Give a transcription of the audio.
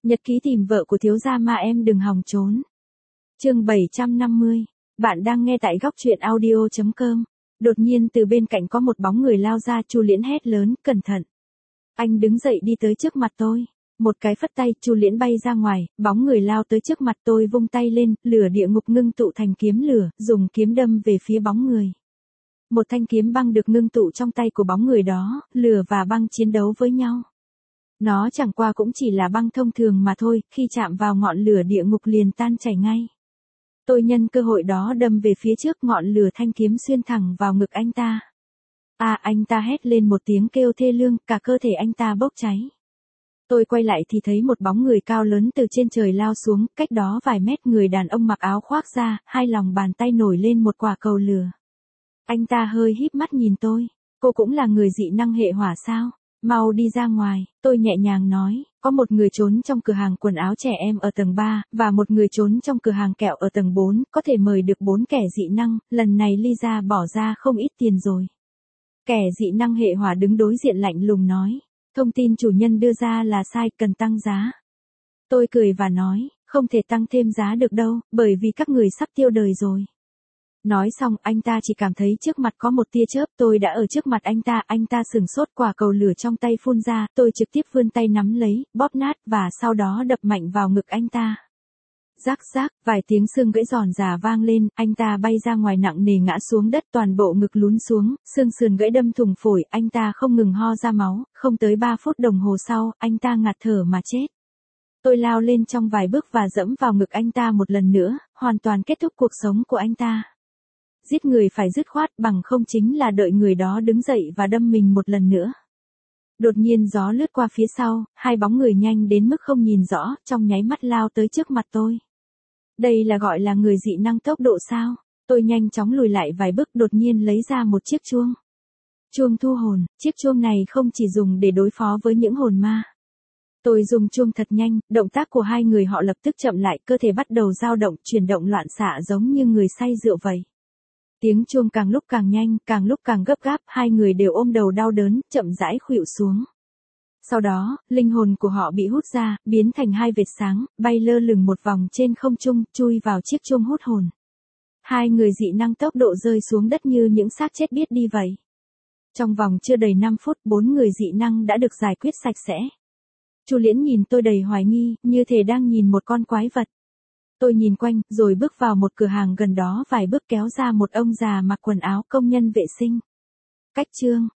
Nhật ký tìm vợ của thiếu gia mà em đừng hòng trốn. Chương 750. Bạn đang nghe tại góc truyện audio.com. Đột nhiên từ bên cạnh có một bóng người lao ra, Chu Liễn hét lớn, cẩn thận. Anh đứng dậy đi tới trước mặt tôi. Một cái phất tay, Chu Liễn bay ra ngoài, bóng người lao tới trước mặt tôi, vung tay lên, lửa địa ngục ngưng tụ thành kiếm lửa, dùng kiếm đâm về phía bóng người. Một thanh kiếm băng được ngưng tụ trong tay của bóng người đó, lửa và băng chiến đấu với nhau. Nó chẳng qua cũng chỉ là băng thông thường mà thôi, khi chạm vào ngọn lửa địa ngục liền tan chảy ngay. Tôi nhân cơ hội đó đâm về phía trước, ngọn lửa thanh kiếm xuyên thẳng vào ngực anh ta. Anh ta hét lên một tiếng kêu thê lương, cả cơ thể anh ta bốc cháy. Tôi quay lại thì thấy một bóng người cao lớn từ trên trời lao xuống, cách đó vài mét, người đàn ông mặc áo khoác da, hai lòng bàn tay nổi lên một quả cầu lửa. Anh ta hơi híp mắt nhìn tôi. Cô cũng là người dị năng hệ hỏa sao? Mau đi ra ngoài, tôi nhẹ nhàng nói, có một người trốn trong cửa hàng quần áo trẻ em ở tầng 3, và một người trốn trong cửa hàng kẹo ở tầng 4, có thể mời được 4 kẻ dị năng, lần này Lisa bỏ ra không ít tiền rồi. Kẻ dị năng hệ hỏa đứng đối diện lạnh lùng nói, thông tin chủ nhân đưa ra là sai, cần tăng giá. Tôi cười và nói, không thể tăng thêm giá được đâu, bởi vì các người sắp tiêu đời rồi. Nói xong, anh ta chỉ cảm thấy trước mặt có một tia chớp, tôi đã ở trước mặt anh ta sửng sốt, quả cầu lửa trong tay phun ra, tôi trực tiếp vươn tay nắm lấy, bóp nát, và sau đó đập mạnh vào ngực anh ta. Rác rác, vài tiếng xương gãy giòn già vang lên, anh ta bay ra ngoài nặng nề ngã xuống đất, toàn bộ ngực lún xuống, xương sườn gãy đâm thủng phổi, anh ta không ngừng ho ra máu, không tới 3 phút đồng hồ sau, anh ta ngạt thở mà chết. Tôi lao lên trong vài bước và dẫm vào ngực anh ta một lần nữa, hoàn toàn kết thúc cuộc sống của anh ta. Giết người phải dứt khoát, bằng không chính là đợi người đó đứng dậy và đâm mình một lần nữa. Đột nhiên gió lướt qua phía sau, hai bóng người nhanh đến mức không nhìn rõ, trong nháy mắt lao tới trước mặt tôi. Đây là gọi là người dị năng tốc độ sao? Tôi nhanh chóng lùi lại vài bước, đột nhiên lấy ra một chiếc chuông. Chuông thu hồn, chiếc chuông này không chỉ dùng để đối phó với những hồn ma. Tôi dùng chuông thật nhanh, động tác của hai người họ lập tức chậm lại, cơ thể bắt đầu dao động, chuyển động loạn xạ giống như người say rượu vậy. Tiếng chuông càng lúc càng nhanh, càng lúc càng gấp gáp, hai người đều ôm đầu đau đớn, chậm rãi khuỵu xuống. Sau đó, linh hồn của họ bị hút ra, biến thành hai vệt sáng, bay lơ lửng một vòng trên không trung, chui vào chiếc chuông hút hồn. Hai người dị năng tốc độ rơi xuống đất như những xác chết biết đi vậy. Trong vòng chưa đầy 5 phút, 4 người dị năng đã được giải quyết sạch sẽ. Chu Liễn nhìn tôi đầy hoài nghi, như thể đang nhìn một con quái vật. Tôi nhìn quanh, rồi bước vào một cửa hàng gần đó vài bước, kéo ra một ông già mặc quần áo công nhân vệ sinh. Cách chương